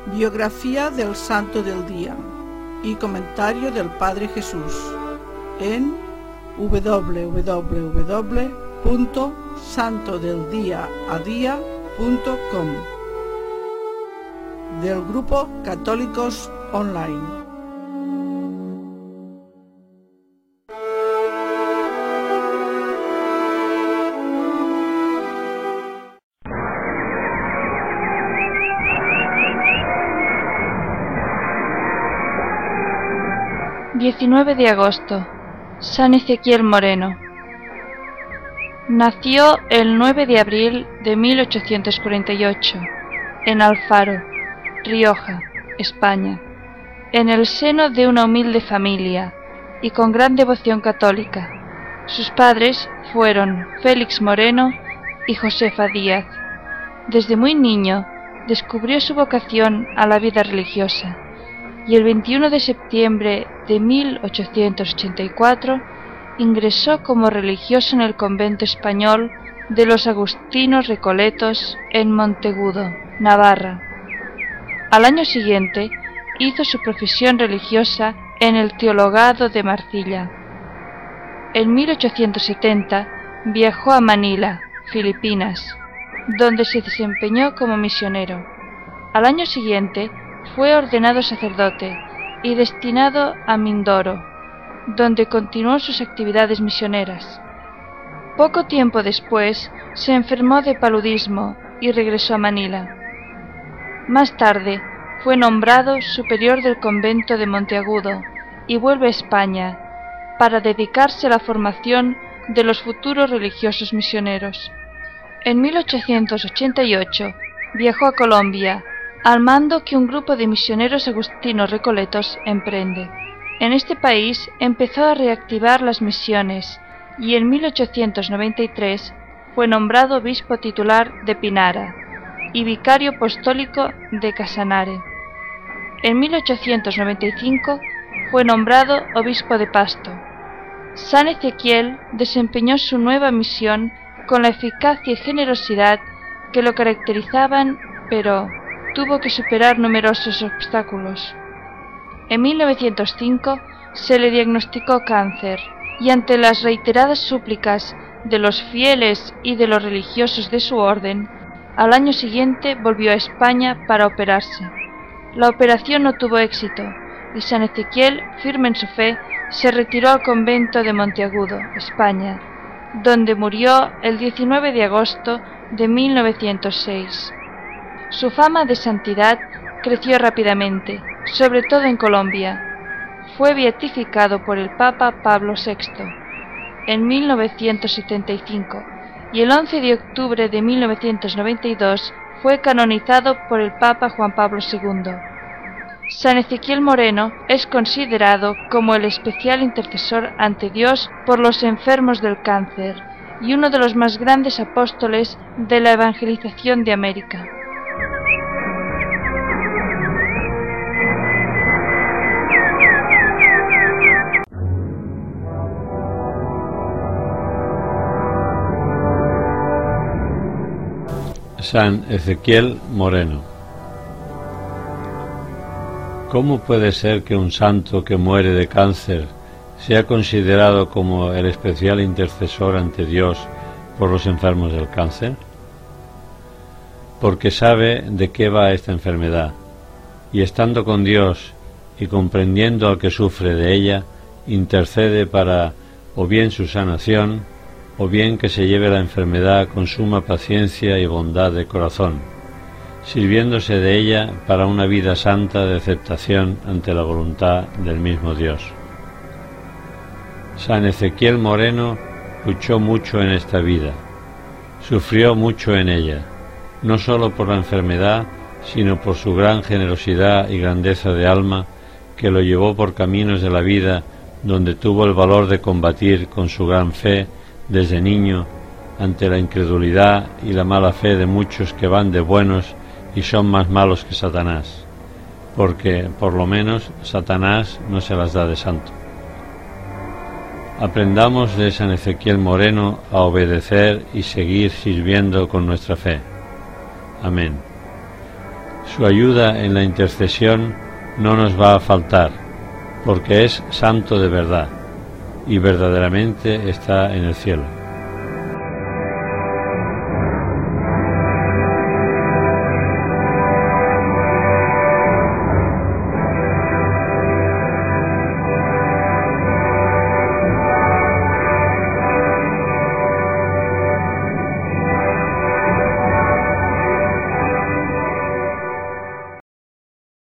Biografía del Santo del Día y comentario del Padre Jesús en www.santodeldiaadia.com del Grupo Católicos Online. ...19 de agosto... San Ezequiel Moreno. Nació el 9 de abril de 1848... en Alfaro, Rioja, España... en el seno de una humilde familia... y con gran devoción católica. Sus padres fueron Félix Moreno y Josefa Díaz. Desde muy niño descubrió su vocación a la vida religiosa, y el 21 de septiembre de 1884 ingresó como religioso en el convento español de los agustinos recoletos en Monteagudo, Navarra. Al año siguiente hizo su profesión religiosa en el Teologado de Marcilla. En 1870 viajó a Manila, Filipinas, donde se desempeñó como misionero. Al año siguiente fue ordenado sacerdote y destinado a Mindoro, donde continuó sus actividades misioneras. Poco tiempo después se enfermó de paludismo y regresó a Manila. Más tarde fue nombrado superior del convento de Monteagudo y vuelve a España para dedicarse a la formación de los futuros religiosos misioneros. En 1888 viajó a Colombia, al mando que un grupo de misioneros agustinos recoletos emprende. En este país empezó a reactivar las misiones y en 1893 fue nombrado obispo titular de Pinara y vicario apostólico de Casanare. En 1895 fue nombrado obispo de Pasto. San Ezequiel desempeñó su nueva misión con la eficacia y generosidad que lo caracterizaban, pero tuvo que superar numerosos obstáculos. En 1905 se le diagnosticó cáncer y ante las reiteradas súplicas de los fieles y de los religiosos de su orden, al año siguiente volvió a España para operarse. La operación no tuvo éxito y San Ezequiel, firme en su fe, se retiró al convento de Monteagudo, España, donde murió el 19 de agosto de 1906. Su fama de santidad creció rápidamente, sobre todo en Colombia. Fue beatificado por el Papa Pablo VI en 1975 y el 11 de octubre de 1992 fue canonizado por el Papa Juan Pablo II. San Ezequiel Moreno es considerado como el especial intercesor ante Dios por los enfermos del cáncer y uno de los más grandes apóstoles de la evangelización de América. San Ezequiel Moreno. ¿Cómo puede ser que un santo que muere de cáncer sea considerado como el especial intercesor ante Dios por los enfermos del cáncer? Porque sabe de qué va esta enfermedad, y estando con Dios y comprendiendo al que sufre de ella, intercede para o bien su sanación, o bien que se lleve la enfermedad con suma paciencia y bondad de corazón, sirviéndose de ella para una vida santa de aceptación ante la voluntad del mismo Dios. San Ezequiel Moreno luchó mucho en esta vida, sufrió mucho en ella, no sólo por la enfermedad, sino por su gran generosidad y grandeza de alma, que lo llevó por caminos de la vida donde tuvo el valor de combatir con su gran fe desde niño ante la incredulidad y la mala fe de muchos que van de buenos y son más malos que Satanás, porque por lo menos Satanás no se las da de santo. Aprendamos de San Ezequiel Moreno a obedecer y seguir sirviendo con nuestra fe. Amén. Su ayuda en la intercesión no nos va a faltar, porque es santo de verdad y verdaderamente está en el cielo.